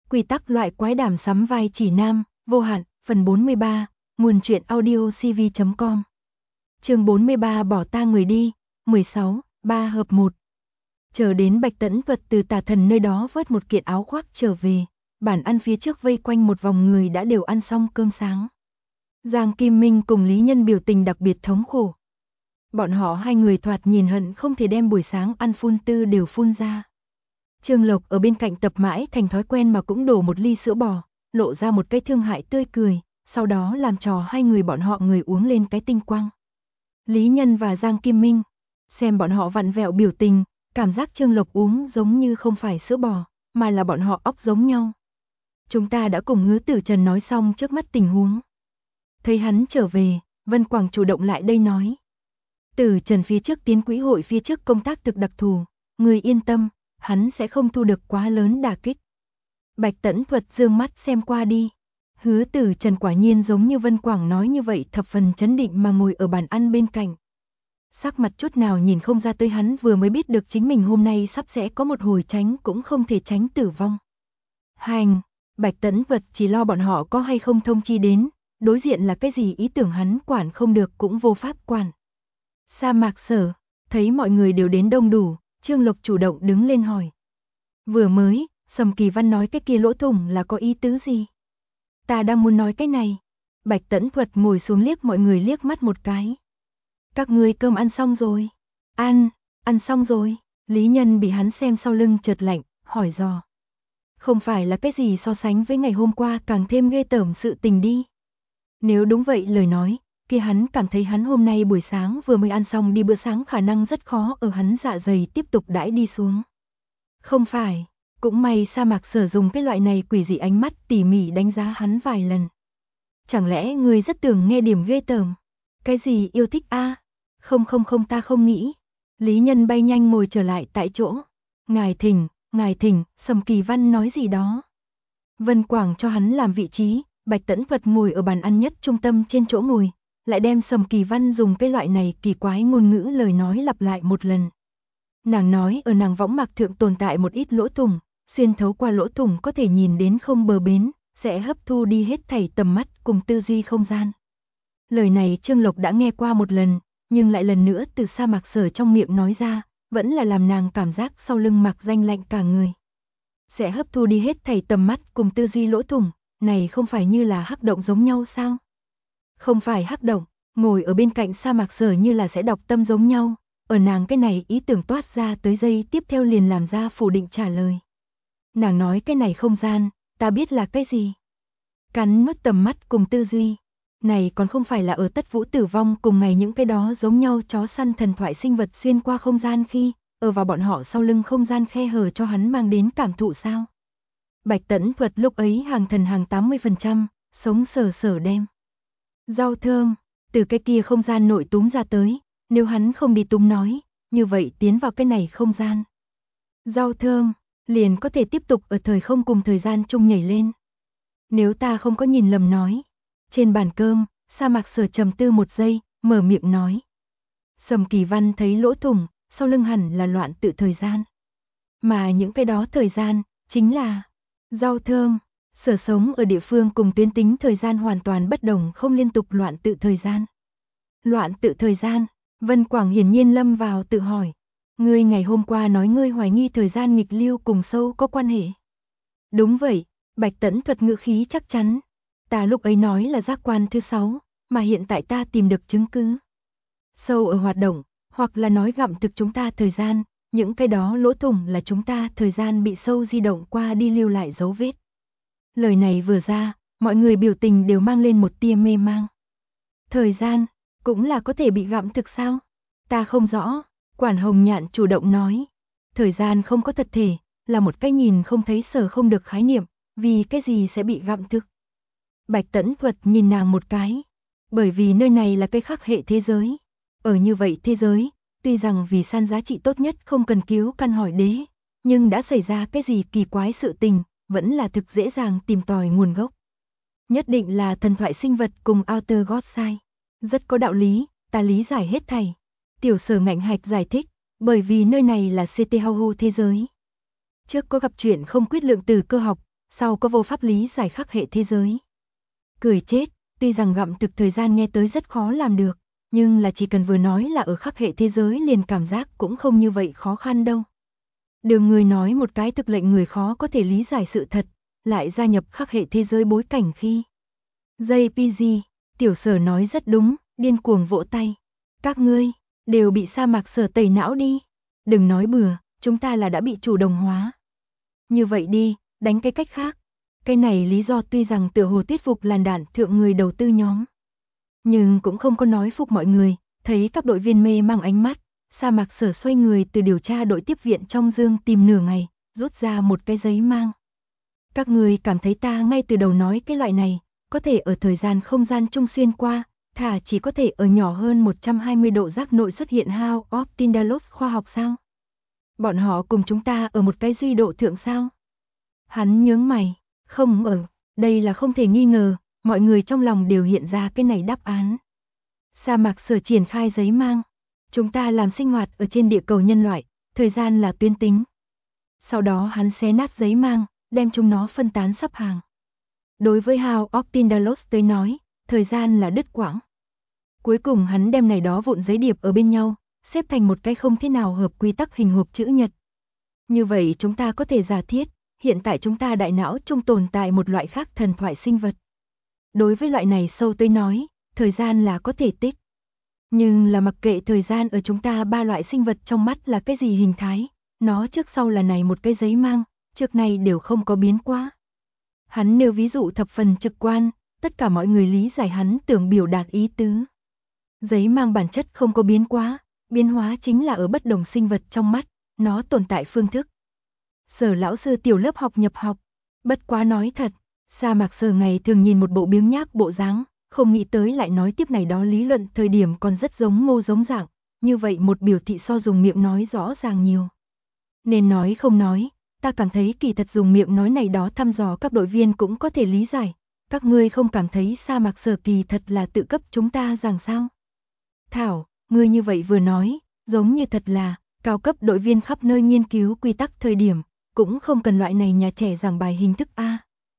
Quy tắc loại quái đảm sắm vai chỉ nam, vô hạn, phần 43, nguồn truyện audio cv.com. Chương 43 bỏ ta người đi, 16, 3 hợp 1. Chờ đến Bạch Tẫn Thuật từ tà thần nơi đó vớt một kiện áo khoác trở về, bản ăn phía trước vây quanh một vòng người đã đều ăn xong cơm sáng. Giang Kim Minh cùng Lý Nhân biểu tình đặc biệt thống khổ. Bọn họ hai người thoạt nhìn hận không thể đem buổi sáng ăn phun tư đều phun ra. Trương Lộc ở bên cạnh tập mãi thành thói quen mà cũng đổ một ly sữa bò, lộ ra một cái thương hại tươi cười, sau đó làm trò hai người bọn họ người uống lên cái tinh quang. Lý Nhân và Giang Kim Minh, xem bọn họ vặn vẹo biểu tình, cảm giác Trương Lộc uống giống như không phải sữa bò, mà là bọn họ óc giống nhau. Chúng ta đã cùng Hứa Tử Trần nói xong trước mắt tình huống. Thấy hắn trở về, Vân Quảng chủ động lại đây nói. Tử Trần phía trước tiến quỹ hội phía trước công tác thực đặc thù, người yên tâm, hắn sẽ không thu được quá lớn đả kích. Bạch Tẫn Thuật dương mắt xem qua đi. Hứa Tử Trần quả nhiên giống như Vân Quảng nói như vậy, thập phần chấn định mà ngồi ở bàn ăn bên cạnh. Sắc mặt chút nào nhìn không ra tới hắn vừa mới biết được chính mình hôm nay sắp sẽ có một hồi tránh cũng không thể tránh tử vong. Hành, Bạch Tẫn Thuật chỉ lo bọn họ có hay không thông chi đến, đối diện là cái gì ý tưởng hắn quản không được cũng vô pháp quản. Sa Mạc Sở, thấy mọi người đều đến đông đủ, Trương Lộc chủ động đứng lên hỏi. Vừa mới, Sầm Kỳ Văn nói cái kia lỗ thủng là có ý tứ gì? Ta đang muốn nói cái này. Bạch Tẫn Thuật ngồi xuống liếc mọi người liếc mắt một cái. Các ngươi cơm ăn xong rồi? Ăn xong rồi. Lý Nhân bị hắn xem sau lưng chợt lạnh, hỏi dò. Không phải là cái gì so sánh với ngày hôm qua càng thêm ghê tởm sự tình đi. Nếu đúng vậy lời nói, kia hắn cảm thấy hắn hôm nay buổi sáng vừa mới ăn xong đi bữa sáng khả năng rất khó ở hắn dạ dày tiếp tục đãi đi xuống. Không phải, cũng may Sa Mạc Sở dùng cái loại này quỷ dị ánh mắt tỉ mỉ đánh giá hắn vài lần. Chẳng lẽ ngươi rất tưởng nghe điểm ghê tởm? Cái gì yêu thích a? Không ta không nghĩ. Lý Nhân bay nhanh ngồi trở lại tại chỗ. Ngài thỉnh, Sầm Kỳ Văn nói gì đó. Vân Quảng cho hắn làm vị trí, Bạch Tẫn Thuật ngồi ở bàn ăn nhất trung tâm trên chỗ ngồi, lại đem Sầm Kỳ Văn dùng cái loại này kỳ quái ngôn ngữ lời nói lặp lại một lần. Nàng nói ở nàng võng mạc thượng tồn tại một ít lỗ thủng, xuyên thấu qua lỗ thủng có thể nhìn đến không bờ bến, sẽ hấp thu đi hết thảy tầm mắt cùng tư duy không gian. Lời này Trương Lộc đã nghe qua một lần, nhưng lại lần nữa từ Sa Mạc Sở trong miệng nói ra, vẫn là làm nàng cảm giác sau lưng Mạc Danh lạnh cả người. Sẽ hấp thu đi hết thảy tầm mắt cùng tư duy lỗ thủng, này không phải như là hắc động giống nhau sao? Không phải hắc động, ngồi ở bên cạnh Sa Mạc Sở như là sẽ đọc tâm giống nhau, ở nàng cái này ý tưởng toát ra tới giây tiếp theo liền làm ra phủ định trả lời. Nàng nói cái này không gian, ta biết là cái gì? Cắn nuốt tầm mắt cùng tư duy. Này còn không phải là ở Tất Vũ tử vong cùng ngày những cái đó giống nhau chó săn thần thoại sinh vật xuyên qua không gian khi, ở vào bọn họ sau lưng không gian khe hở cho hắn mang đến cảm thụ sao? Bạch Tẫn Thuật lúc ấy hàng thần hàng 80%, sống sờ đem. Rau thơm, từ cái kia không gian nội túm ra tới, nếu hắn không đi túm nói, như vậy tiến vào cái này không gian. Rau thơm, liền có thể tiếp tục ở thời không cùng thời gian chung nhảy lên. Nếu ta không có nhìn lầm nói. Trên bàn cơm, Sa Mạc Sở trầm tư một giây, mở miệng nói. Sầm Kỳ Văn thấy lỗ thủng, sau lưng hẳn là loạn tự thời gian. Mà những cái đó thời gian, chính là rau thơm, Sở sống ở địa phương cùng tuyến tính thời gian hoàn toàn bất đồng không liên tục loạn tự thời gian. Loạn tự thời gian, Vân Quảng hiển nhiên lâm vào tự hỏi. Ngươi ngày hôm qua nói ngươi hoài nghi thời gian nghịch lưu cùng sâu có quan hệ. Đúng vậy, Bạch Tẫn Thuật ngữ khí chắc chắn. Ta lúc ấy nói là giác quan thứ 6, mà hiện tại ta tìm được chứng cứ. Sâu ở hoạt động, hoặc là nói gặm thực chúng ta thời gian, những cái đó lỗ thủng là chúng ta thời gian bị sâu di động qua đi lưu lại dấu vết. Lời này vừa ra, mọi người biểu tình đều mang lên một tia mê mang. Thời gian, cũng là có thể bị gặm thực sao? Ta không rõ, Quản Hồng Nhạn chủ động nói. Thời gian không có thật thể, là một cái nhìn không thấy sở không được khái niệm, vì cái gì sẽ bị gặm thực? Bạch Tẫn Thuật nhìn nàng một cái, bởi vì nơi này là cái khác hệ thế giới. Ở như vậy thế giới, tuy rằng vì san giá trị tốt nhất không cần cứu căn hỏi đế, nhưng đã xảy ra cái gì kỳ quái sự tình, vẫn là thực dễ dàng tìm tòi nguồn gốc. Nhất định là thần thoại sinh vật cùng Outer God sai. Rất có đạo lý, ta lý giải hết thảy. Tiểu Sở ngạnh hạch giải thích, bởi vì nơi này là CT Hau thế giới. Trước có gặp chuyện không quyết lượng từ cơ học, sau có vô pháp lý giải khắc hệ thế giới. Cười chết, tuy rằng gặm thực thời gian nghe tới rất khó làm được, nhưng là chỉ cần vừa nói là ở khắc hệ thế giới liền cảm giác cũng không như vậy khó khăn đâu. Đường người nói một cái thực lệnh người khó có thể lý giải sự thật, lại gia nhập khắc hệ thế giới bối cảnh khi. JPG, Tiểu Sở nói rất đúng, điên cuồng vỗ tay. Các ngươi, đều bị sa mạc Sở tẩy não đi. Đừng nói bừa, chúng ta là đã bị chủ đồng hóa. Như vậy đi, đánh cái cách khác. Cái này lý do tuy rằng tựa hồ thuyết phục làn đạn thượng người đầu tư nhóm. Nhưng cũng không có nói phục mọi người, thấy các đội viên mê mang ánh mắt. Sa mạc Sở xoay người từ điều tra đội tiếp viện trong dương tìm nửa ngày, rút ra một cái giấy mang. Các người cảm thấy ta ngay từ đầu nói cái loại này, có thể ở thời gian không gian chung xuyên qua, thả chỉ có thể ở nhỏ hơn 120 độ giác nội xuất hiện House of Tindalos khoa học sao? Bọn họ cùng chúng ta ở một cái duy độ thượng sao? Hắn nhướng mày, không ở, đây là không thể nghi ngờ, mọi người trong lòng đều hiện ra cái này đáp án. Sa mạc Sở triển khai giấy mang. Chúng ta làm sinh hoạt ở trên địa cầu nhân loại, thời gian là tuyến tính. Sau đó hắn xé nát giấy mang, đem chúng nó phân tán sắp hàng. Đối với House of Tindalos tới nói, thời gian là đứt quãng. Cuối cùng hắn đem này đó vụn giấy điệp ở bên nhau, xếp thành một cái không thế nào hợp quy tắc hình hộp chữ nhật. Như vậy chúng ta có thể giả thiết, hiện tại chúng ta đại não trung tồn tại một loại khác thần thoại sinh vật. Đối với loại này sâu tới nói, thời gian là có thể tích. Nhưng là mặc kệ thời gian ở chúng ta ba loại sinh vật trong mắt là cái gì hình thái, nó trước sau là này một cái giấy mang, trước nay đều không có biến quá. Hắn nêu ví dụ thập phần trực quan, tất cả mọi người lý giải hắn tưởng biểu đạt ý tứ. Giấy mang bản chất không có biến quá, biến hóa chính là ở bất đồng sinh vật trong mắt, nó tồn tại phương thức. Sở lão sư tiểu lớp học nhập học, bất quá nói thật, Sa mạc Sở ngày thường nhìn một bộ biếng nhác bộ dáng, không nghĩ tới lại nói tiếp này đó lý luận thời điểm còn rất giống mô giống dạng, như vậy một biểu thị so dùng miệng nói rõ ràng nhiều. Nên nói không nói, ta cảm thấy kỳ thật dùng miệng nói này đó thăm dò các đội viên cũng có thể lý giải, các ngươi không cảm thấy Sa mạc Sở kỳ thật là tự cấp chúng ta rằng sao? Thảo, ngươi như vậy vừa nói, giống như thật là, cao cấp đội viên khắp nơi nghiên cứu quy tắc thời điểm, cũng không cần loại này nhà trẻ giảng bài hình thức A.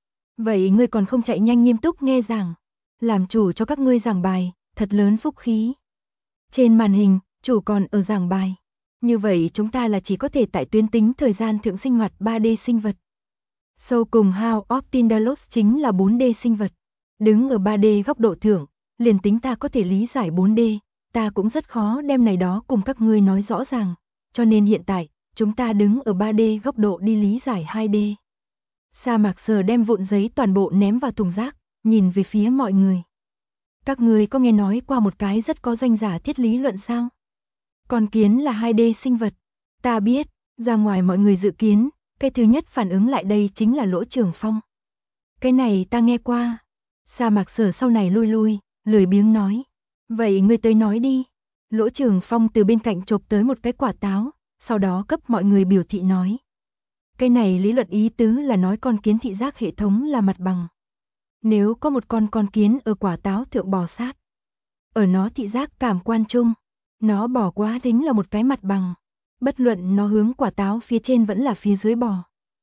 Vậy ngươi còn không chạy nhanh nghiêm túc nghe giảng, làm chủ cho các ngươi giảng bài, thật lớn phúc khí. Trên màn hình, chủ còn ở giảng bài. Như vậy chúng ta là chỉ có thể tại tuyến tính thời gian thượng sinh hoạt 3D sinh vật. Sâu cùng House of Tindalos chính là 4D sinh vật. Đứng ở 3D góc độ thượng, liền tính ta có thể lý giải 4D, ta cũng rất khó đem này đó cùng các ngươi nói rõ ràng. Cho nên hiện tại, chúng ta đứng ở 3D góc độ đi lý giải 2D. Sa mạc Sở đem vụn giấy toàn bộ ném vào thùng rác, nhìn về phía mọi người. Các ngươi có nghe nói qua một cái rất có danh giả thiết lý luận sao? Con kiến là 2D sinh vật. Ta biết, ra ngoài mọi người dự kiến, cái thứ nhất phản ứng lại đây chính là Lỗ Trường Phong. Cái này ta nghe qua. Sa mạc Sở sau này lui, lười biếng nói. Vậy ngươi tới nói đi. Lỗ Trường Phong từ bên cạnh chộp tới một cái quả táo, sau đó cấp mọi người biểu thị nói. Cái này lý luận ý tứ là nói con kiến thị giác hệ thống là mặt bằng. Nếu có một con kiến ở quả táo thượng bò sát, ở nó thị giác cảm quan chung, nó bò quá chính là một cái mặt bằng. Bất luận nó hướng quả táo phía trên vẫn là phía dưới bò.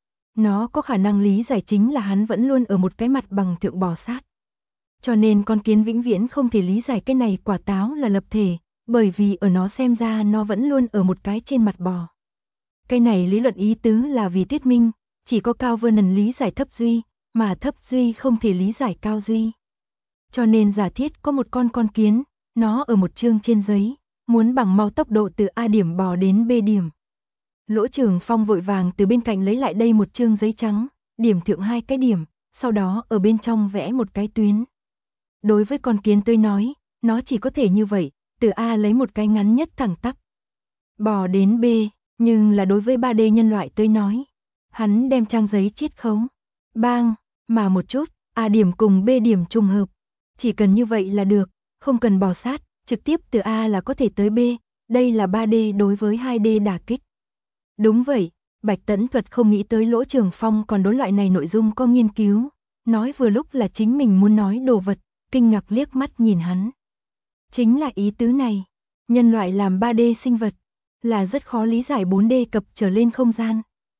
Nó có khả năng lý giải chính là hắn vẫn luôn ở một cái mặt bằng thượng bò sát. Cho nên con kiến vĩnh viễn không thể lý giải cái này quả táo là lập thể, bởi vì ở nó xem ra nó vẫn luôn ở một cái trên mặt bò. Cái này lý luận ý tứ là vì thuyết minh, chỉ có cao vernon lý giải thấp duy, mà thấp duy không thể lý giải cao duy. Cho nên giả thiết có một con kiến, nó ở một chương trên giấy, muốn bằng mau tốc độ từ A điểm bò đến B điểm. Lỗ Trường Phong vội vàng từ bên cạnh lấy lại đây một chương giấy trắng, điểm thượng 2 cái điểm, sau đó ở bên trong vẽ một cái tuyến. Đối với con kiến tôi nói, nó chỉ có thể như vậy, từ A lấy một cái ngắn nhất thẳng tắp, bò đến B, nhưng là đối với 3D nhân loại tôi nói, hắn đem trang giấy chiết khống, bang, mà một chút, A điểm cùng B điểm trùng hợp, chỉ cần như vậy là được, không cần bò sát, trực tiếp từ A là có thể tới B, đây là 3D đối với 2D đả kích. Đúng vậy, Bạch Tẫn Thuật không nghĩ tới Lỗ Trường Phong còn đối loại này nội dung có nghiên cứu, nói vừa lúc là chính mình muốn nói đồ vật, kinh ngạc liếc mắt nhìn hắn. Chính là ý tứ này, nhân loại làm 3D sinh vật, là rất khó lý giải 4D cập trở lên không gian.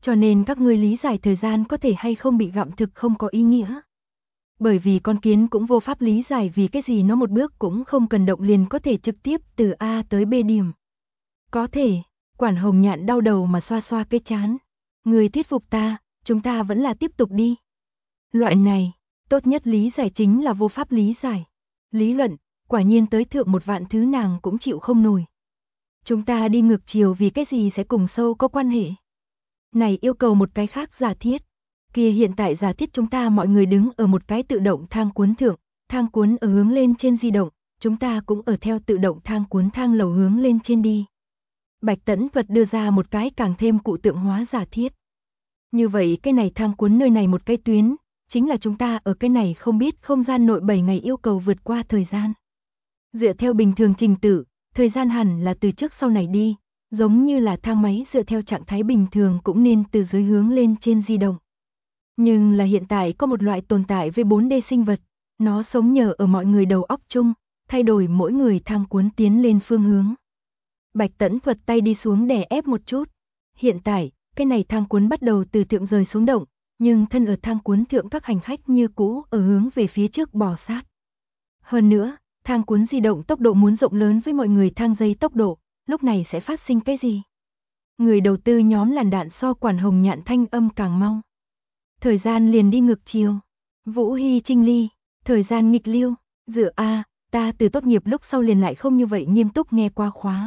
Cho nên các ngươi lý giải thời gian có thể hay không bị gặm thực không có ý nghĩa. Bởi vì con kiến cũng vô pháp lý giải vì cái gì nó một bước cũng không cần động liền có thể trực tiếp từ A tới B điểm. Có thể, Quản Hồng Nhạn đau đầu mà xoa xoa cái trán. Người thuyết phục ta, chúng ta vẫn là tiếp tục đi. Loại này, tốt nhất lý giải chính là vô pháp lý giải. Lý luận, quả nhiên tới thượng một vạn thứ nàng cũng chịu không nổi. Chúng ta đi ngược chiều vì cái gì sẽ cùng sâu có quan hệ. Này yêu cầu một cái khác giả thiết. Kia hiện tại giả thiết chúng ta mọi người đứng ở một cái tự động thang cuốn thượng, thang cuốn ở hướng lên trên di động, chúng ta cũng ở theo tự động thang cuốn thang lầu hướng lên trên đi. Bạch Tẫn Thuật đưa ra một cái càng thêm cụ tượng hóa giả thiết. Như vậy cái này thang cuốn nơi này một cái tuyến, chính là chúng ta ở cái này không biết không gian nội 7 ngày yêu cầu vượt qua thời gian. Dựa theo bình thường trình tự, thời gian hẳn là từ trước sau này đi, giống như là thang máy dựa theo trạng thái bình thường cũng nên từ dưới hướng lên trên di động. Nhưng là hiện tại có một loại tồn tại với 4D sinh vật, nó sống nhờ ở mọi người đầu óc chung, thay đổi mỗi người thang cuốn tiến lên phương hướng. Bạch Tẫn Thuật tay đi xuống đè ép một chút. Hiện tại, cái này thang cuốn bắt đầu từ thượng rời xuống động, nhưng thân ở thang cuốn thượng các hành khách như cũ ở hướng về phía trước bò sát. Hơn nữa, thang cuốn di động tốc độ muốn rộng lớn với mọi người thang dây tốc độ, lúc này sẽ phát sinh cái gì? Người đầu tư nhóm làn đạn so Quản Hồng Nhạn thanh âm càng mau. Thời gian liền đi ngược chiều. Vũ Hy Trinh Ly, thời gian nghịch lưu, dựa A, ta từ tốt nghiệp lúc sau liền lại không như vậy nghiêm túc nghe qua khóa.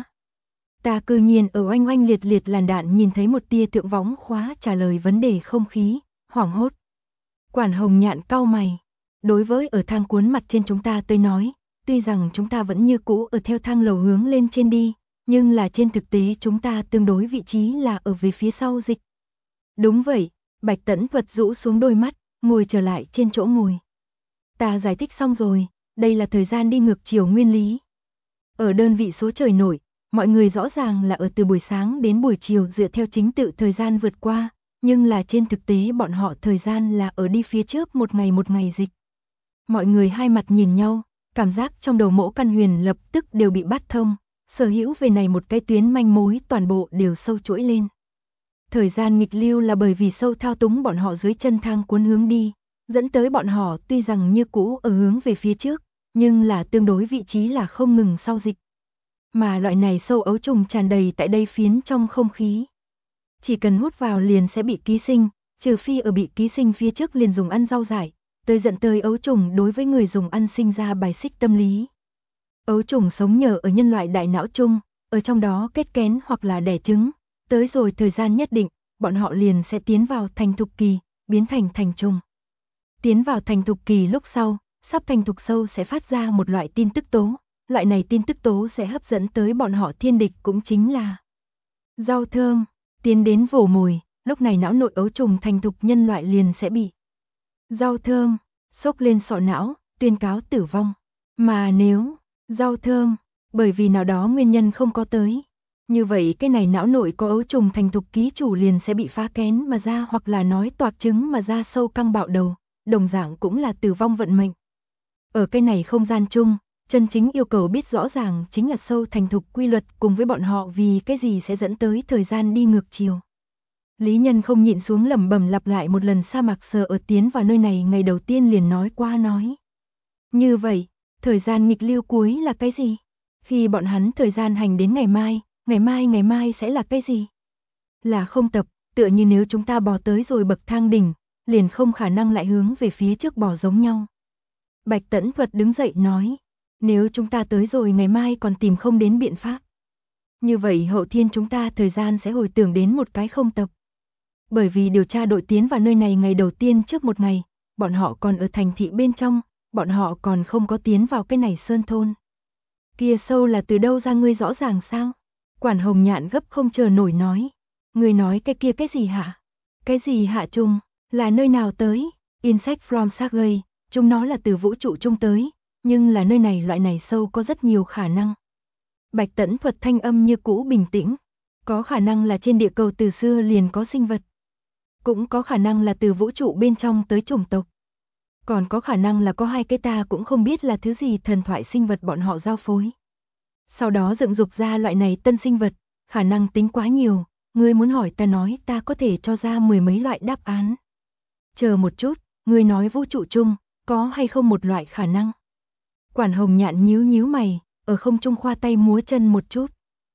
Ta cư nhiên ở oanh oanh liệt liệt làn đạn nhìn thấy một tia thượng võng khóa trả lời vấn đề không khí, hoảng hốt. Quản Hồng Nhạn cau mày. Đối với ở thang cuốn mặt trên chúng ta tôi nói, tuy rằng chúng ta vẫn như cũ ở theo thang lầu hướng lên trên đi, nhưng là trên thực tế chúng ta tương đối vị trí là ở về phía sau dịch. Đúng vậy, Bạch Tẫn Thuật rũ xuống đôi mắt, ngồi trở lại trên chỗ ngồi. Ta giải thích xong rồi, đây là thời gian đi ngược chiều nguyên lý. Ở đơn vị số trời nổi, mọi người rõ ràng là ở từ buổi sáng đến buổi chiều dựa theo chính tự thời gian vượt qua, nhưng là trên thực tế bọn họ thời gian là ở đi phía trước một ngày dịch. Mọi người hai mặt nhìn nhau, cảm giác trong đầu Mỗ Căn Huyền lập tức đều bị bắt thông, sở hữu về này một cái tuyến manh mối toàn bộ đều sâu chuỗi lên. Thời gian nghịch lưu là bởi vì sâu thao túng bọn họ dưới chân thang cuốn hướng đi, dẫn tới bọn họ tuy rằng như cũ ở hướng về phía trước, nhưng là tương đối vị trí là không ngừng sau dịch. Mà loại này sâu ấu trùng tràn đầy tại đây phiến trong không khí. Chỉ cần hút vào liền sẽ bị ký sinh, trừ phi ở bị ký sinh phía trước liền dùng ăn rau dại, tới dẫn tới ấu trùng đối với người dùng ăn sinh ra bài xích tâm lý. Ấu trùng sống nhờ ở nhân loại đại não chung, ở trong đó kết kén hoặc là đẻ trứng, tới rồi thời gian nhất định, bọn họ liền sẽ tiến vào thành thục kỳ, biến thành thành trùng. Tiến vào thành thục kỳ lúc sau, sắp thành thục sâu sẽ phát ra một loại tin tức tố, loại này tin tức tố sẽ hấp dẫn tới bọn họ thiên địch cũng chính là rau thơm, tiến đến vồ mồi, lúc này não nội ấu trùng thành thục nhân loại liền sẽ bị rau thơm xốc lên sọ não, tuyên cáo tử vong. Mà nếu rau thơm bởi vì nào đó nguyên nhân không có tới, như vậy cái này não nội có ấu trùng thành thục ký chủ liền sẽ bị phá kén mà ra hoặc là nói toạc trứng mà ra sâu căng bạo đầu, đồng dạng cũng là tử vong vận mệnh. Ở cái này không gian chung, chân chính yêu cầu biết rõ ràng chính là sâu thành thục quy luật cùng với bọn họ vì cái gì sẽ dẫn tới thời gian đi ngược chiều. Lý Nhân không nhịn xuống lẩm bẩm lặp lại một lần sa mạc sờ ở tiến vào nơi này ngày đầu tiên liền nói qua nói. Như vậy, thời gian nghịch lưu cuối là cái gì? Khi bọn hắn thời gian hành đến ngày mai sẽ là cái gì? Là không tập, tựa như nếu chúng ta bò tới rồi bậc thang đỉnh, liền không khả năng lại hướng về phía trước bò giống nhau. Bạch Tẫn Thuật đứng dậy nói, nếu chúng ta tới rồi ngày mai còn tìm không đến biện pháp. Như vậy hậu thiên chúng ta thời gian sẽ hồi tưởng đến một cái không tập. Bởi vì điều tra đội tiến vào nơi này ngày đầu tiên trước một ngày, bọn họ còn ở thành thị bên trong, bọn họ còn không có tiến vào cái này sơn thôn. Kia sâu là từ đâu ra ngươi rõ ràng sao? Quản Hồng Nhạn gấp không chờ nổi nói. Ngươi nói cái kia cái gì hả? Cái gì hạ trùng? Là nơi nào tới? Insect from Sergei, chúng nó là từ vũ trụ chung tới, nhưng là nơi này loại này sâu có rất nhiều khả năng. Bạch Tẫn Thuật thanh âm như cũ bình tĩnh. Có khả năng là trên địa cầu từ xưa liền có sinh vật. Cũng có khả năng là từ vũ trụ bên trong tới chủng tộc. Còn có khả năng là có hai cái ta cũng không biết là thứ gì thần thoại sinh vật bọn họ giao phối. Sau đó dựng dục ra loại này tân sinh vật, khả năng tính quá nhiều, Ngươi muốn hỏi ta nói ta có thể cho ra mười mấy loại đáp án. Chờ một chút, ngươi nói vũ trụ chung, có hay không một loại khả năng? Quản Hồng Nhạn nhíu nhíu mày, ở không trung khoa tay múa chân một chút.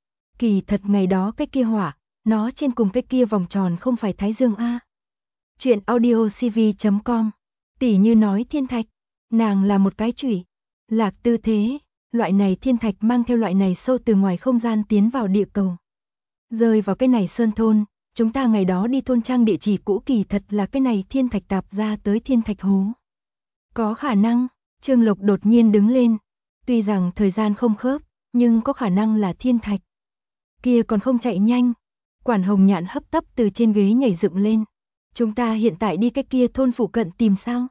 Kỳ thật ngày đó cái kia hỏa, nó trên cùng cái kia vòng tròn không phải Thái Dương a. Chuyện audio cv.com. Tỷ như nói thiên thạch, nàng là một cái chủy, lạc tư thế, loại này thiên thạch mang theo loại này sâu từ ngoài không gian tiến vào địa cầu. Rơi vào cái này sơn thôn, chúng ta ngày đó đi thôn trang địa chỉ cũ kỳ thật là cái này thiên thạch tạp ra tới thiên thạch hố. Có khả năng, Trương Lộc đột nhiên đứng lên, tuy rằng thời gian không khớp, nhưng có khả năng là thiên thạch. Kia còn không chạy nhanh. Quản Hồng Nhạn hấp tấp từ trên ghế nhảy dựng lên. Chúng ta hiện tại đi cái kia thôn phụ cận tìm sao?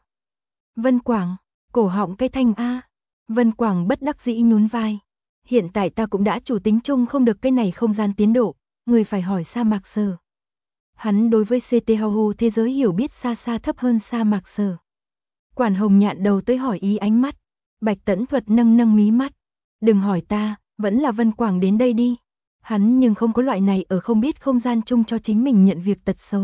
Vân Quảng, cổ họng cái thanh a. Vân Quảng bất đắc dĩ nhún vai. Hiện tại ta cũng đã chủ tính chung không được cái này không gian tiến độ, người phải hỏi Sa Mạc Sở. Hắn đối với CT Hau thế giới hiểu biết xa xa thấp hơn Sa Mạc Sở. Quản Hồng Nhạn đầu tới hỏi ý ánh mắt. Bạch Tẫn Thuật nâng nâng mí mắt. Đừng hỏi ta, vẫn là Vân Quảng đến đây đi. Hắn nhưng không có loại này ở không biết không gian chung cho chính mình nhận việc tật xấu.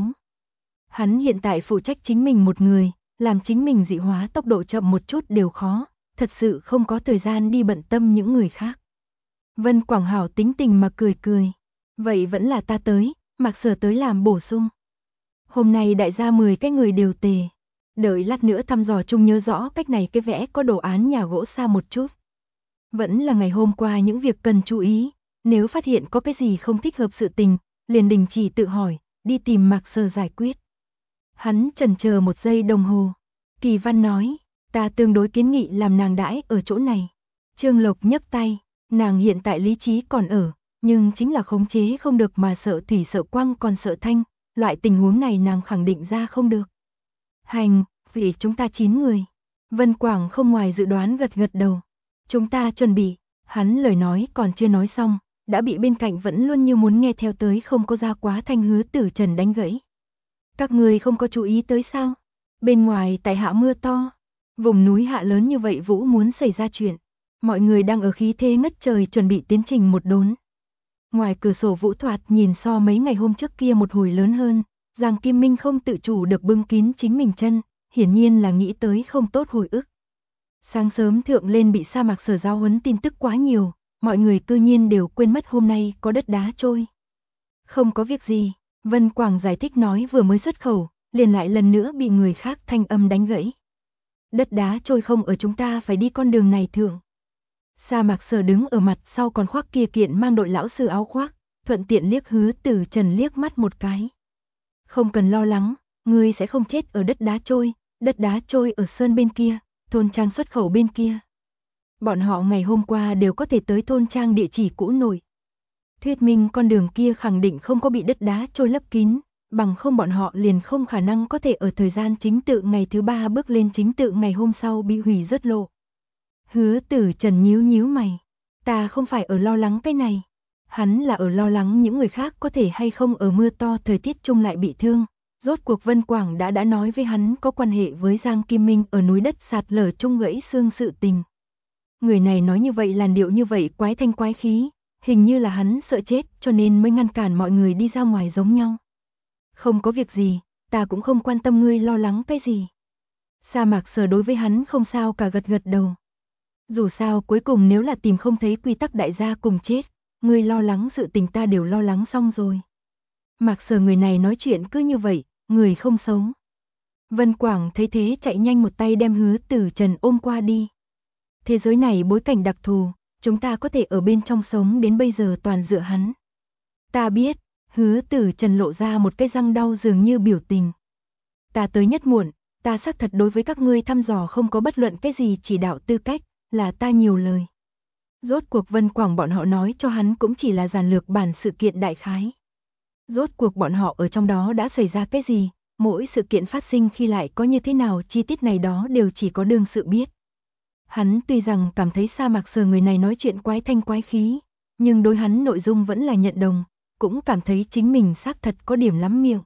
Hắn hiện tại phụ trách chính mình một người, làm chính mình dị hóa tốc độ chậm một chút đều khó, thật sự không có thời gian đi bận tâm những người khác. Vân Quảng hảo tính tình mà cười cười. Vậy vẫn là ta tới, Mạc Sở tới làm bổ sung. Hôm nay đại gia 10 cái người đều tề. Đợi lát nữa thăm dò chung nhớ rõ cách này cái vẽ có đồ án nhà gỗ xa một chút. Vẫn là ngày hôm qua những việc cần chú ý. Nếu phát hiện có cái gì không thích hợp sự tình, liền đình chỉ tự hỏi, đi tìm Mạc Sở giải quyết. Hắn chần chờ một giây đồng hồ. Kỳ Văn nói, ta tương đối kiến nghị làm nàng đãi ở chỗ này. Trương Lộc nhấc tay, nàng hiện tại lý trí còn ở, nhưng chính là khống chế không được mà sợ thủy sợ quang còn sợ thanh, loại tình huống này nàng khẳng định ra không được. Hành, vì chúng ta 9 người. Vân Quảng không ngoài dự đoán gật gật đầu. Chúng ta chuẩn bị, hắn lời nói còn chưa nói xong, đã bị bên cạnh vẫn luôn như muốn nghe theo tới không có ra quá thanh Hứa Tử Trần đánh gãy. Các người không có chú ý tới sao? Bên ngoài tại hạ mưa to, vùng núi hạ lớn như vậy vũ muốn xảy ra chuyện. Mọi người đang ở khí thế ngất trời chuẩn bị tiến trình một đốn. Ngoài cửa sổ vũ thoạt nhìn so mấy ngày hôm trước kia một hồi lớn hơn, Giang Kim Minh không tự chủ được bưng kín chính mình chân, hiển nhiên là nghĩ tới không tốt hồi ức. Sáng sớm thượng lên bị Sa Mạc Sở giáo huấn tin tức quá nhiều, mọi người cư nhiên đều quên mất hôm nay có đất đá trôi. Không có việc gì, Vân Quảng giải thích nói vừa mới xuất khẩu, liền lại lần nữa bị người khác thanh âm đánh gãy. Đất đá trôi không ở chúng ta phải đi con đường này thượng. Sa Mạc Sở đứng ở mặt sau còn khoác kia kiện mang đội lão sư áo khoác, thuận tiện liếc Hứa Tử Trần liếc mắt một cái. Không cần lo lắng, ngươi sẽ không chết ở đất đá trôi ở sơn bên kia, thôn trang xuất khẩu bên kia. Bọn họ ngày hôm qua đều có thể tới thôn trang địa chỉ cũ nổi. Thuyết minh con đường kia khẳng định không có bị đất đá trôi lấp kín, bằng không bọn họ liền không khả năng có thể ở thời gian chính tự ngày thứ 3 bước lên chính tự ngày hôm sau bị hủy rớt lộ. Hứa Tử Trần nhíu nhíu mày, ta không phải ở lo lắng cái này, hắn là ở lo lắng những người khác có thể hay không ở mưa to thời tiết chung lại bị thương. Rốt cuộc Vân Quảng đã nói với hắn có quan hệ với Giang Kim Minh ở núi đất sạt lở chung gãy xương sự tình. Người này nói như vậy làn điệu như vậy quái thanh quái khí, hình như là hắn sợ chết cho nên mới ngăn cản mọi người đi ra ngoài giống nhau. Không có việc gì, ta cũng không quan tâm ngươi lo lắng cái gì. Sa Mạc Sở đối với hắn không sao cả gật gật đầu. Dù sao cuối cùng nếu là tìm không thấy quy tắc đại gia cùng chết, ngươi lo lắng sự tình ta đều lo lắng xong rồi. Mạc Sở người này nói chuyện cứ như vậy, người không sống. Vân Quảng thấy thế chạy nhanh một tay đem Hứa Tử Trần ôm qua đi. Thế giới này bối cảnh đặc thù, chúng ta có thể ở bên trong sống đến bây giờ toàn dựa hắn. Ta biết, Hứa Tử Trần lộ ra một cái răng đau dường như biểu tình. Ta tới nhất muộn, ta xác thật đối với các ngươi thăm dò không có bất luận cái gì chỉ đạo tư cách, là ta nhiều lời. Rốt cuộc Vân Quảng bọn họ nói cho hắn cũng chỉ là giản lược bản sự kiện đại khái. Rốt cuộc bọn họ ở trong đó đã xảy ra cái gì, mỗi sự kiện phát sinh khi lại có như thế nào chi tiết này đó đều chỉ có đương sự biết. Hắn tuy rằng cảm thấy Sa Mạc Sở người này nói chuyện quái thanh quái khí, nhưng đối hắn nội dung vẫn là nhận đồng, cũng cảm thấy chính mình xác thật có điểm lắm miệng.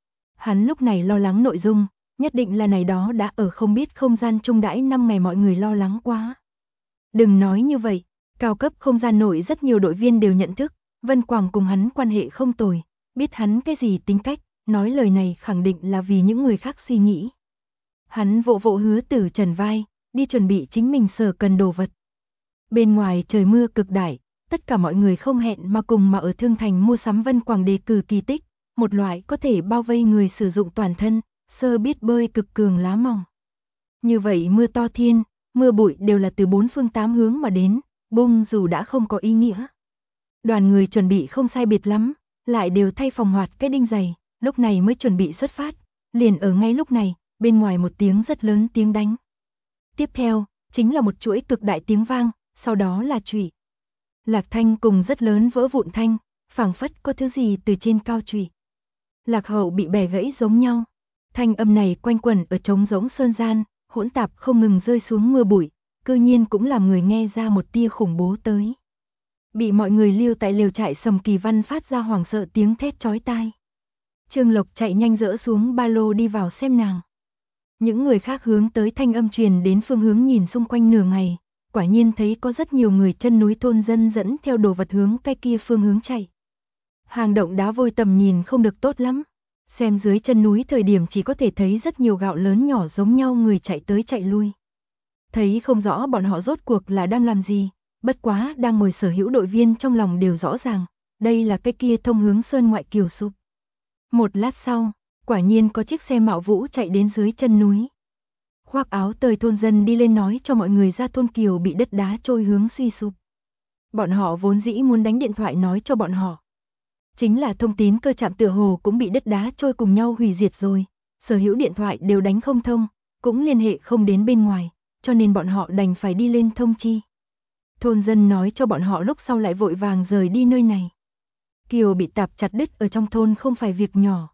Hắn lúc này lo lắng nội dung, nhất định là này đó đã ở không biết không gian chung đãi 5 ngày mọi người lo lắng quá. Đừng nói như vậy, cao cấp không gian nội rất nhiều đội viên đều nhận thức, Vân Quảng cùng hắn quan hệ không tồi, biết hắn cái gì tính cách, nói lời này khẳng định là vì những người khác suy nghĩ. Hắn vỗ vỗ Hứa Tử Trần vai, đi chuẩn bị chính mình sở cần đồ vật. Bên ngoài trời mưa cực đại, tất cả mọi người không hẹn mà cùng mà ở Thương Thành mua sắm Vân Quảng đề cử kỳ tích, một loại có thể bao vây người sử dụng toàn thân, sơ biết bơi cực cường lá mỏng. Như vậy mưa to thiên, mưa bụi đều là từ bốn phương tám hướng mà đến, bung dù đã không có ý nghĩa. Đoàn người chuẩn bị không sai biệt lắm, lại đều thay phòng hoạt cái đinh giày, lúc này mới chuẩn bị xuất phát. Liền ở ngay lúc này, bên ngoài một tiếng rất lớn tiếng đánh. Tiếp theo, chính là một chuỗi cực đại tiếng vang, sau đó là chùy. Lạc thanh cùng rất lớn vỡ vụn thanh, phảng phất có thứ gì từ trên cao chùy. Lạc hậu bị bẻ gãy giống nhau. Thanh âm này quanh quẩn ở trống rỗng sơn gian, hỗn tạp không ngừng rơi xuống mưa bụi, cư nhiên cũng làm người nghe ra một tia khủng bố tới. Bị mọi người lưu tại lều trại Sầm Kỳ Văn phát ra hoảng sợ tiếng thét chói tai. Trương Lộc chạy nhanh dỡ xuống ba lô đi vào xem nàng. Những người khác hướng tới thanh âm truyền đến phương hướng nhìn xung quanh nửa ngày, quả nhiên thấy có rất nhiều người chân núi thôn dân dẫn theo đồ vật hướng cái kia phương hướng chạy. Hang động đá vôi tầm nhìn không được tốt lắm, xem dưới chân núi thời điểm chỉ có thể thấy rất nhiều gạo lớn nhỏ giống nhau người chạy tới chạy lui. Thấy không rõ bọn họ rốt cuộc là đang làm gì, bất quá đang ngồi sở hữu đội viên trong lòng đều rõ ràng, đây là cái kia thông hướng sơn ngoại kiều sụp. Một lát sau, quả nhiên có chiếc xe mạo vũ chạy đến dưới chân núi. Khoác áo tơi thôn dân đi lên nói cho mọi người ra thôn kiều bị đất đá trôi hướng suy sụp. Bọn họ vốn dĩ muốn đánh điện thoại nói cho bọn họ. Chính là thông tín cơ trạm tựa hồ cũng bị đất đá trôi cùng nhau hủy diệt rồi, sở hữu điện thoại đều đánh không thông, cũng liên hệ không đến bên ngoài, cho nên bọn họ đành phải đi lên thông chi. Thôn dân nói cho bọn họ lúc sau lại vội vàng rời đi nơi này. Kiều bị tạp chặt đứt ở trong thôn không phải việc nhỏ.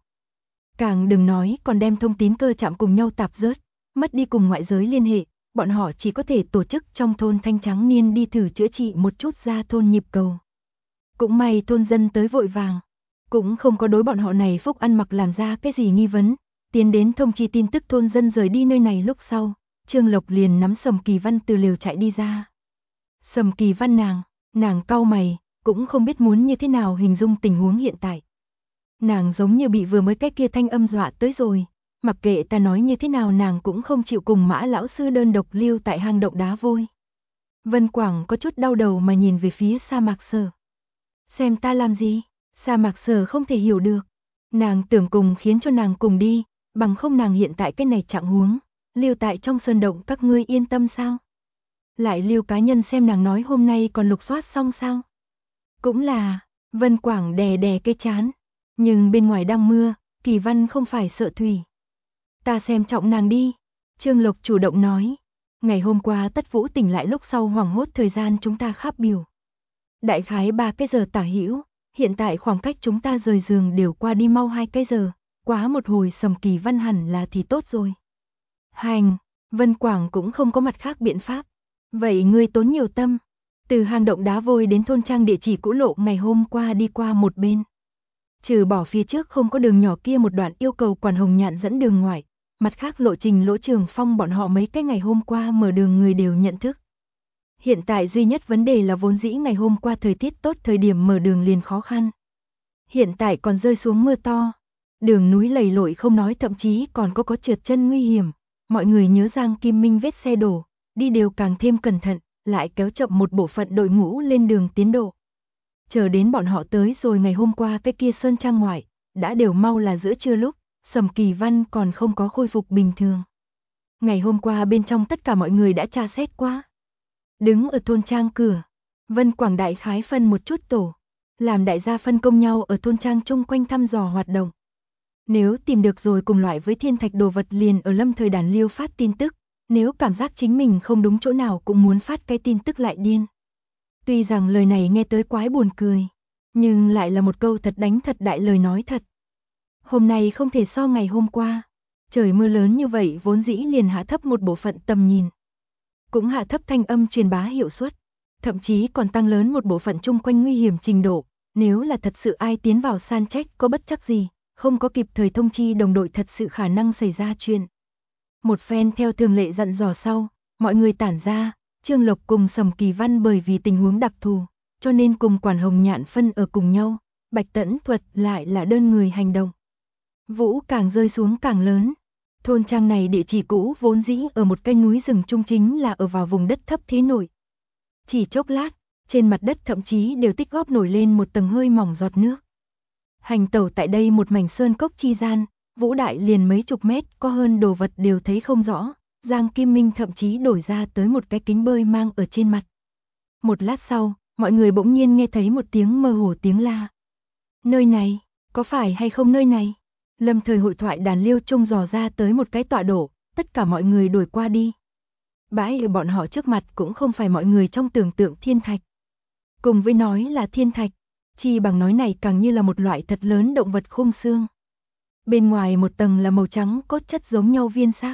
Càng đừng nói còn đem thông tín cơ trạm cùng nhau tạp rớt, mất đi cùng ngoại giới liên hệ, bọn họ chỉ có thể tổ chức trong thôn thanh trắng niên đi thử chữa trị một chút ra thôn nhịp cầu. Cũng may thôn dân tới vội vàng, cũng không có đối bọn họ này phúc ăn mặc làm ra cái gì nghi vấn, tiến đến thông chi tin tức thôn dân rời đi nơi này lúc sau, Trương Lộc liền nắm Sầm Kỳ Văn từ lều chạy đi ra. Sầm Kỳ Văn nàng cau mày, cũng không biết muốn như thế nào hình dung tình huống hiện tại. Nàng giống như bị vừa mới cái kia thanh âm dọa tới rồi, mặc kệ ta nói như thế nào nàng cũng không chịu cùng Mã lão sư đơn độc lưu tại hang động đá vôi. Vân Quảng có chút đau đầu mà nhìn về phía Sa Mạc Sở. Xem ta làm gì? Sa Mạc Sở không thể hiểu được. Nàng tưởng cùng khiến cho nàng cùng đi, bằng không nàng hiện tại cái này trạng huống, lưu tại trong sơn động các ngươi yên tâm sao? Lại lưu cá nhân xem nàng nói hôm nay còn lục soát xong sao? Cũng là, Vân Quảng đè đè cái chán. Nhưng bên ngoài đang mưa, Kỳ Văn không phải sợ thủy. Ta xem trọng nàng đi. Trương Lộc chủ động nói. Ngày hôm qua Tất Vũ tỉnh lại lúc sau hoảng hốt thời gian chúng ta kháp biểu. Đại khái 3 cái giờ tả hữu, hiện tại khoảng cách chúng ta rời giường đều qua đi mau 2 cái giờ, quá một hồi Sầm Kỳ Văn hẳn là thì tốt rồi. Hành, Vân Quảng cũng không có mặt khác biện pháp. Vậy ngươi tốn nhiều tâm. Từ hang động đá vôi đến thôn trang địa chỉ cũ lộ ngày hôm qua đi qua một bên. Trừ bỏ phía trước không có đường nhỏ kia một đoạn yêu cầu Quản Hồng Nhạn dẫn đường ngoài, mặt khác lộ trình Lỗ Trường Phong bọn họ mấy cái ngày hôm qua mở đường người đều nhận thức. Hiện tại duy nhất vấn đề là vốn dĩ ngày hôm qua thời tiết tốt thời điểm mở đường liền khó khăn. Hiện tại còn rơi xuống mưa to, đường núi lầy lội không nói thậm chí còn có trượt chân nguy hiểm, mọi người nhớ Giang Kim Minh vết xe đổ, đi đều càng thêm cẩn thận, lại kéo chậm một bộ phận đội ngũ lên đường tiến độ. Chờ đến bọn họ tới rồi ngày hôm qua cái kia sơn trang ngoại, đã đều mau là giữa trưa lúc, Sầm Kỳ Văn còn không có khôi phục bình thường. Ngày hôm qua bên trong tất cả mọi người đã tra xét qua. Đứng ở thôn trang cửa, Vân Quảng đại khái phân một chút tổ, làm đại gia phân công nhau ở thôn trang chung quanh thăm dò hoạt động. Nếu tìm được rồi cùng loại với thiên thạch đồ vật liền ở lâm thời đàn liêu phát tin tức, nếu cảm giác chính mình không đúng chỗ nào cũng muốn phát cái tin tức lại điên. Tuy rằng lời này nghe tới quái buồn cười, nhưng lại là một câu thật đánh thật đại lời nói thật. Hôm nay không thể so ngày hôm qua, trời mưa lớn như vậy vốn dĩ liền hạ thấp một bộ phận tầm nhìn. Cũng hạ thấp thanh âm truyền bá hiệu suất, thậm chí còn tăng lớn một bộ phận chung quanh nguy hiểm trình độ, nếu là thật sự ai tiến vào san trách có bất chắc gì, không có kịp thời thông chi đồng đội thật sự khả năng xảy ra chuyện. Một phen theo thường lệ dặn dò sau, mọi người tản ra, Trương Lộc cùng Sầm Kỳ Văn bởi vì tình huống đặc thù, cho nên cùng Quản Hồng Nhạn phân ở cùng nhau, Bạch Tẫn Thuật lại là đơn người hành động. Vũ càng rơi xuống càng lớn. Thôn trang này địa chỉ cũ vốn dĩ ở một cây núi rừng trung, chính là ở vào vùng đất thấp thế nổi. Chỉ chốc lát, trên mặt đất thậm chí đều tích góp nổi lên một tầng hơi mỏng giọt nước. Hành tẩu tại đây một mảnh sơn cốc chi gian, Vũ Đại liền mấy chục mét, có hơn đồ vật đều thấy không rõ. Giang Kim Minh thậm chí đổi ra tới một cái kính bơi mang ở trên mặt. Một lát sau, mọi người bỗng nhiên nghe thấy một tiếng mơ hồ tiếng la. Nơi này, có phải hay không nơi này? Lâm Thời hội thoại đàn liêu trung dò ra tới một cái tọa độ, tất cả mọi người đuổi qua đi. Bãi ở bọn họ trước mặt cũng không phải mọi người trong tưởng tượng thiên thạch. Cùng với nói là thiên thạch, chi bằng nói này càng như là một loại thật lớn động vật khung xương. Bên ngoài một tầng là màu trắng cốt chất giống nhau viên xác.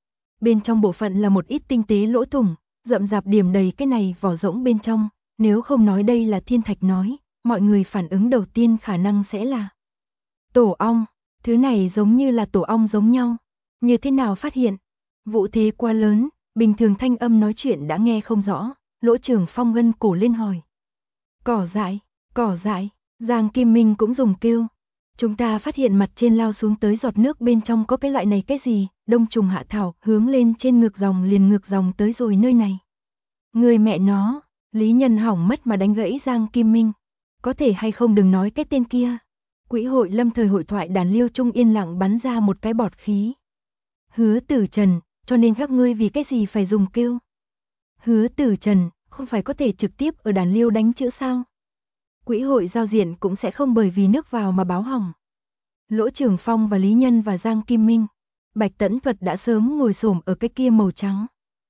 Bên trong bộ phận là một ít tinh tế lỗ thủng, rậm rạp điểm đầy cái này vỏ rỗng bên trong. Nếu không nói đây là thiên thạch nói, mọi người phản ứng đầu tiên khả năng sẽ là tổ ong. Thứ này giống như là tổ ong giống nhau. Như thế nào phát hiện? Vụ thế quá lớn, bình thường thanh âm nói chuyện đã nghe không rõ. Lỗ Trường Phong gân cổ lên hỏi. Cỏ dại, Giang Kim Minh cũng dùng kêu. Chúng ta phát hiện mặt trên lao xuống tới giọt nước bên trong có cái loại này cái gì, đông trùng hạ thảo, hướng lên trên ngược dòng liền ngược dòng tới rồi nơi này. Người mẹ nó, Lý Nhân hỏng mất mà đánh gãy Giang Kim Minh. Có thể hay không đừng nói cái tên kia. Quỹ hội Lâm Thời hội thoại đàn liêu trung yên lặng bắn ra một cái bọt khí. Hứa Tử Trần, cho nên các ngươi vì cái gì phải dùng kêu? Hứa Tử Trần, không phải có thể trực tiếp ở đàn liêu đánh chữ sao? Quỹ hội giao diện cũng sẽ không bởi vì nước vào mà báo hỏng. Lỗ Trường Phong và Lý Nhân và Giang Kim Minh, Bạch Tẫn Thuật đã sớm ngồi xổm ở cái kia màu trắng.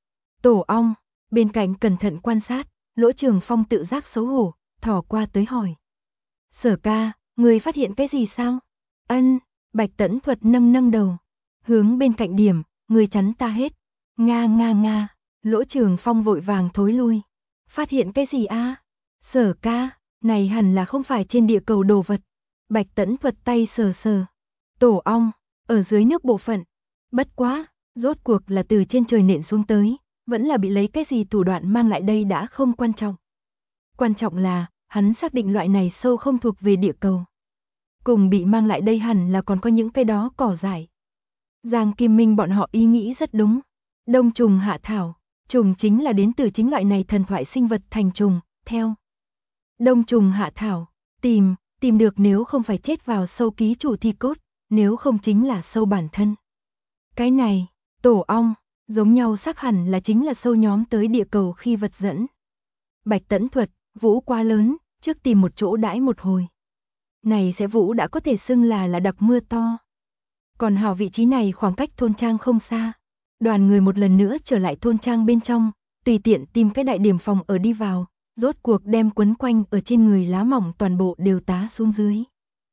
Tổ ong, bên cạnh cẩn thận quan sát, Lỗ Trường Phong tự giác xấu hổ, thò qua tới hỏi. Sở ca, người phát hiện cái gì sao? Ân, Bạch Tẫn Thuật nâng đầu, hướng bên cạnh điểm, người chắn ta hết. Nga, Lỗ Trường Phong vội vàng thối lui. Phát hiện cái gì a? Sở ca, này hẳn là không phải trên địa cầu đồ vật. Bạch Tẫn Thuật tay sờ. Tổ ong, ở dưới nước bộ phận. Bất quá, rốt cuộc là từ trên trời nện xuống tới, vẫn là bị lấy cái gì thủ đoạn mang lại đây đã không quan trọng. Quan trọng là, hắn xác định loại này sâu không thuộc về địa cầu. Cùng bị mang lại đây hẳn là còn có những cái đó cỏ dại. Giang Kim Minh bọn họ ý nghĩ rất đúng. Đông trùng hạ thảo, trùng chính là đến từ chính loại này thần thoại sinh vật thành trùng, theo. Đông trùng hạ thảo, tìm được nếu không phải chết vào sâu ký chủ thi cốt, nếu không chính là sâu bản thân. Cái này, tổ ong, giống nhau xác hẳn là chính là sâu nhóm tới địa cầu khi vật dẫn. Bạch Tẫn Thuật, Vũ quá lớn, trước tìm một chỗ đãi một hồi. Này sẽ Vũ đã có thể xưng là đặc mưa to. Còn hảo vị trí này khoảng cách thôn trang không xa. Đoàn người một lần nữa trở lại thôn trang bên trong, tùy tiện tìm cái đại điểm phòng ở đi vào, rốt cuộc đem quấn quanh ở trên người lá mỏng toàn bộ đều tá xuống dưới.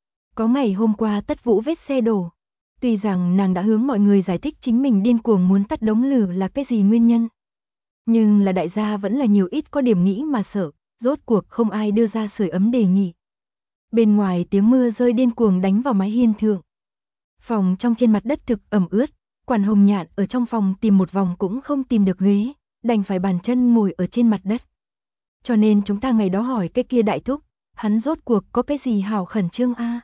Có ngày hôm qua Tất Vũ vết xe đổ. Tuy rằng nàng đã hướng mọi người giải thích chính mình điên cuồng muốn tắt đống lửa là cái gì nguyên nhân. Nhưng là đại gia vẫn là nhiều ít có điểm nghĩ mà sợ, rốt cuộc không ai đưa ra sưởi ấm đề nghị. Bên ngoài tiếng mưa rơi điên cuồng đánh vào mái hiên thượng. Phòng trong trên mặt đất thực ẩm ướt, Quản Hồng Nhạn ở trong phòng tìm một vòng cũng không tìm được ghế, đành phải bàn chân ngồi ở trên mặt đất. Cho nên chúng ta ngày đó hỏi cái kia đại thúc, hắn rốt cuộc có cái gì hảo khẩn trương a?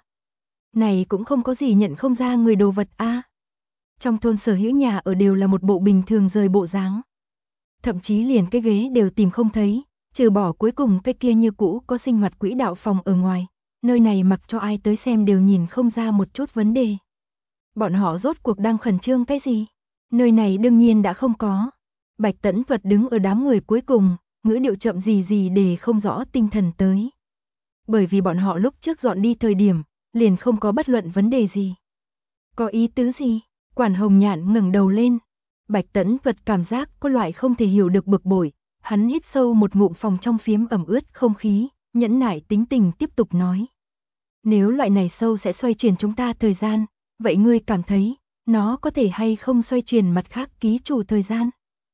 Này cũng không có gì nhận không ra người đồ vật a. Trong thôn sở hữu nhà ở đều là một bộ bình thường rời bộ dáng. Thậm chí liền cái ghế đều tìm không thấy, trừ bỏ cuối cùng cái kia như cũ có sinh hoạt quỹ đạo phòng ở ngoài, nơi này mặc cho ai tới xem đều nhìn không ra một chút vấn đề. Bọn họ rốt cuộc đang khẩn trương cái gì? Nơi này đương nhiên đã không có. Bạch Tẫn Thuật đứng ở đám người cuối cùng, ngữ điệu chậm gì để không rõ tinh thần tới. Bởi vì bọn họ lúc trước dọn đi thời điểm, liền không có bất luận vấn đề gì. Có ý tứ gì? Quản Hồng Nhạn ngẩng đầu lên. Bạch Tẫn Thuật cảm giác có loại không thể hiểu được bực bội, hắn hít sâu một ngụm phòng trong phiếm ẩm ướt không khí, nhẫn nại tính tình tiếp tục nói. Nếu loại này sâu sẽ xoay chuyển chúng ta thời gian, vậy ngươi cảm thấy, nó có thể hay không xoay chuyển mặt khác ký chủ thời gian?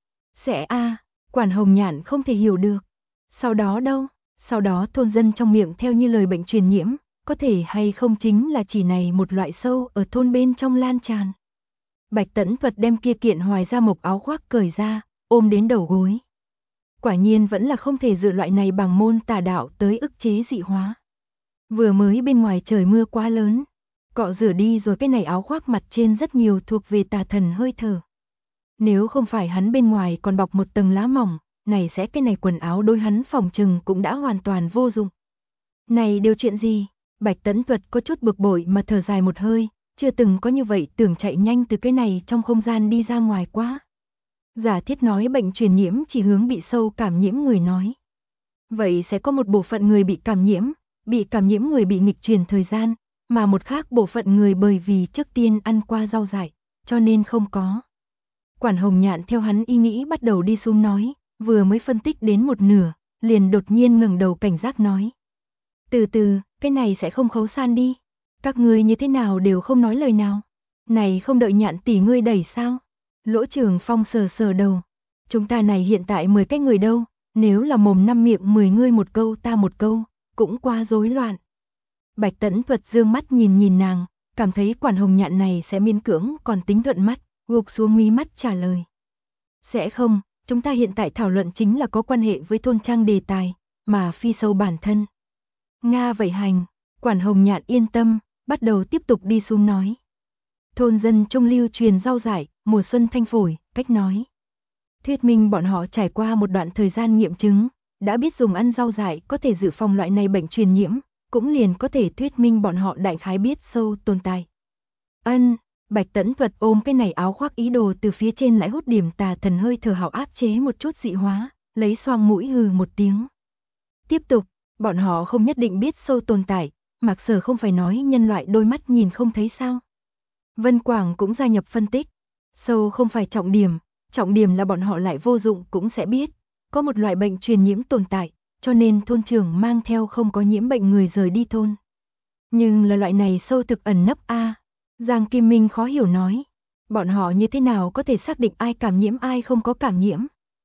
Sẽ a, Quản Hồng Nhạn không thể hiểu được. Sau đó đâu? Sau đó thôn dân trong miệng theo như lời bệnh truyền nhiễm, có thể hay không chính là chỉ này một loại sâu ở thôn bên trong lan tràn. Bạch Tẫn Thuật đem kia kiện hoài da mộc áo khoác cởi ra, ôm đến đầu gối. Quả nhiên vẫn là không thể dựa loại này bằng môn tà đạo tới ức chế dị hóa. Vừa mới bên ngoài trời mưa quá lớn, cọ rửa đi rồi cái này áo khoác mặt trên rất nhiều thuộc về tà thần hơi thở. Nếu không phải hắn bên ngoài còn bọc một tầng lá mỏng, này sẽ cái này quần áo đối hắn phòng trừng cũng đã hoàn toàn vô dụng. Này đều chuyện gì? Bạch Tấn Tuật có chút bực bội mà thở dài một hơi, chưa từng có như vậy tưởng chạy nhanh từ cái này trong không gian đi ra ngoài quá. Giả thiết nói bệnh truyền nhiễm chỉ hướng bị sâu cảm nhiễm người nói. Vậy sẽ có một bộ phận người bị cảm nhiễm người bị nghịch truyền thời gian, mà một khác bộ phận người bởi vì trước tiên ăn qua rau dại, cho nên không có. Quản Hồng Nhạn theo hắn ý nghĩ bắt đầu đi xuống nói, vừa mới phân tích đến một nửa, liền đột nhiên ngẩng đầu cảnh giác nói. Từ từ, cái này sẽ không khấu san đi. Các ngươi như thế nào đều không nói lời nào. Này không đợi Nhạn tỷ ngươi đẩy sao? Lỗ Trường Phong sờ sờ đầu. Chúng ta này hiện tại 10 cái người đâu, nếu là mồm năm miệng 10 ngươi một câu ta một câu, cũng quá rối loạn. Bạch Tấn Tuật dương mắt nhìn nàng, cảm thấy Quản Hồng Nhạn này sẽ miễn cưỡng còn tính thuận mắt, gục xuống mí mắt trả lời. Sẽ không, chúng ta hiện tại thảo luận chính là có quan hệ với thôn trang đề tài, mà phi sâu bản thân. Nga vậy hành, Quản Hồng Nhạn yên tâm, bắt đầu tiếp tục đi xuống nói. Thôn dân trung lưu truyền rau dại, mùa xuân thanh phổi, cách nói. Thuyết minh bọn họ trải qua một đoạn thời gian nghiệm chứng, đã biết dùng ăn rau dại có thể dự phòng loại này bệnh truyền nhiễm, cũng liền có thể thuyết minh bọn họ đại khái biết sâu tồn tại. Bạch Tấn Tuật ôm cái này áo khoác ý đồ từ phía trên lại hút điểm tà thần hơi thở hào áp chế một chút dị hóa, lấy xoang mũi hừ một tiếng. Tiếp tục, bọn họ không nhất định biết sâu tồn tại, Mạc Sở không phải nói nhân loại đôi mắt nhìn không thấy sao. Vân Quảng cũng gia nhập phân tích, sâu không phải trọng điểm là bọn họ lại vô dụng cũng sẽ biết, có một loại bệnh truyền nhiễm tồn tại, cho nên thôn trưởng mang theo không có nhiễm bệnh người rời đi thôn. Nhưng là loại này sâu thực ẩn nấp a. Giang Kim Minh khó hiểu nói, bọn họ như thế nào có thể xác định ai cảm nhiễm ai không có cảm nhiễm.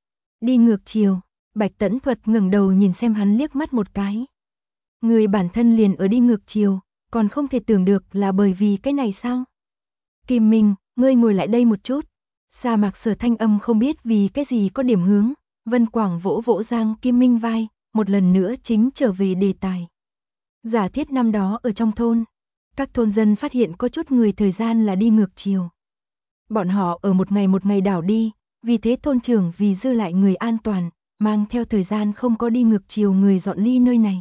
Đi ngược chiều, Bạch Tấn Thuật ngẩng đầu nhìn xem hắn liếc mắt một cái. Người bản thân liền ở đi ngược chiều, còn không thể tưởng được là bởi vì cái này sao? Kim Minh, ngươi ngồi lại đây một chút. Sa Mạc Sở thanh âm không biết vì cái gì có điểm hướng, Vân Quảng vỗ vỗ Giang Kim Minh vai, một lần nữa chính trở về đề tài. Giả thiết năm đó ở trong thôn, các thôn dân phát hiện có chút người thời gian là đi ngược chiều. Bọn họ ở một ngày đảo đi, vì thế thôn trưởng vì dư lại người an toàn, mang theo thời gian không có đi ngược chiều người dọn ly nơi này.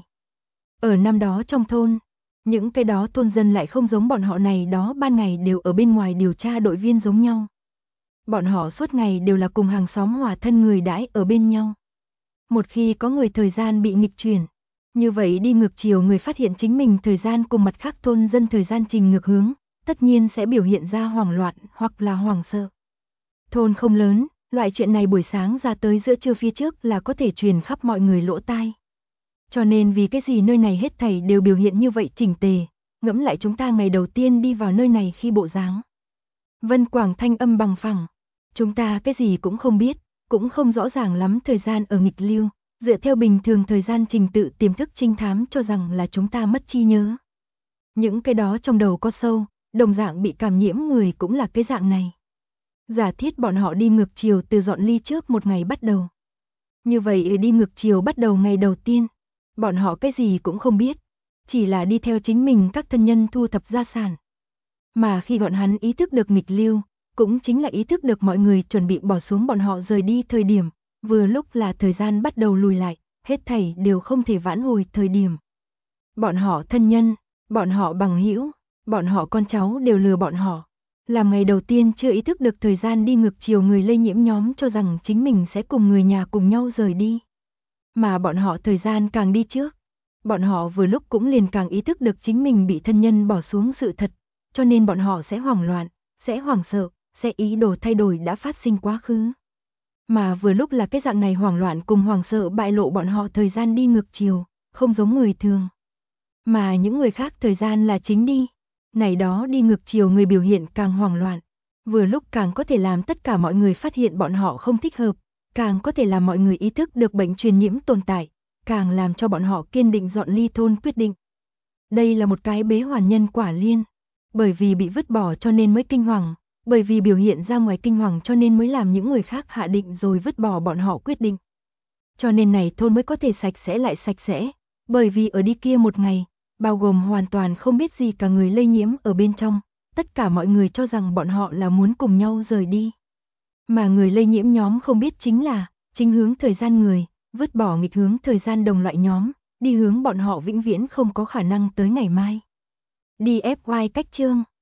Ở năm đó trong thôn, những cái đó thôn dân lại không giống bọn họ này đó ban ngày đều ở bên ngoài điều tra đội viên giống nhau. Bọn họ suốt ngày đều là cùng hàng xóm hòa thân người đãi ở bên nhau. Một khi có người thời gian bị nghịch chuyển, như vậy đi ngược chiều người phát hiện chính mình thời gian cùng mặt khác thôn dân thời gian trình ngược hướng, tất nhiên sẽ biểu hiện ra hoảng loạn hoặc là hoảng sợ. Thôn không lớn, loại chuyện này buổi sáng ra tới giữa trưa phía trước là có thể truyền khắp mọi người lỗ tai. Cho nên vì cái gì nơi này hết thảy đều biểu hiện như vậy chỉnh tề, ngẫm lại chúng ta ngày đầu tiên đi vào nơi này khi bộ dáng. Vân Quảng thanh âm bằng phẳng, chúng ta cái gì cũng không biết, cũng không rõ ràng lắm thời gian ở nghịch lưu, dựa theo bình thường thời gian trình tự tiềm thức trinh thám cho rằng là chúng ta mất trí nhớ. Những cái đó trong đầu có sâu, đồng dạng bị cảm nhiễm người cũng là cái dạng này. Giả thiết bọn họ đi ngược chiều từ dọn ly trước một ngày bắt đầu. Như vậy đi ngược chiều bắt đầu ngày đầu tiên, bọn họ cái gì cũng không biết, chỉ là đi theo chính mình các thân nhân thu thập gia sản. Mà khi bọn hắn ý thức được nghịch lưu, cũng chính là ý thức được mọi người chuẩn bị bỏ xuống bọn họ rời đi thời điểm, vừa lúc là thời gian bắt đầu lùi lại, hết thảy đều không thể vãn hồi thời điểm. Bọn họ thân nhân, bọn họ bằng hữu, bọn họ con cháu đều lừa bọn họ. Làm ngày đầu tiên chưa ý thức được thời gian đi ngược chiều người lây nhiễm nhóm cho rằng chính mình sẽ cùng người nhà cùng nhau rời đi. Mà bọn họ thời gian càng đi trước, bọn họ vừa lúc cũng liền càng ý thức được chính mình bị thân nhân bỏ xuống sự thật, cho nên bọn họ sẽ hoảng loạn, sẽ hoảng sợ, sẽ ý đồ thay đổi đã phát sinh quá khứ. Mà vừa lúc là cái dạng này hoảng loạn cùng hoảng sợ bại lộ bọn họ thời gian đi ngược chiều, không giống người thường. Mà những người khác thời gian là chính đi, này đó đi ngược chiều người biểu hiện càng hoảng loạn, vừa lúc càng có thể làm tất cả mọi người phát hiện bọn họ không thích hợp, càng có thể làm mọi người ý thức được bệnh truyền nhiễm tồn tại, càng làm cho bọn họ kiên định dọn ly thôn quyết định. Đây là một cái bế hoàn nhân quả liên, bởi vì bị vứt bỏ cho nên mới kinh hoàng, bởi vì biểu hiện ra ngoài kinh hoàng cho nên mới làm những người khác hạ định rồi vứt bỏ bọn họ quyết định. Cho nên này thôn mới có thể sạch sẽ lại sạch sẽ, bởi vì ở đi kia một ngày, bao gồm hoàn toàn không biết gì cả người lây nhiễm ở bên trong, tất cả mọi người cho rằng bọn họ là muốn cùng nhau rời đi. Mà người lây nhiễm nhóm không biết chính là, chính hướng thời gian người, vứt bỏ nghịch hướng thời gian đồng loại nhóm, đi hướng bọn họ vĩnh viễn không có khả năng tới ngày mai. DFY cách chương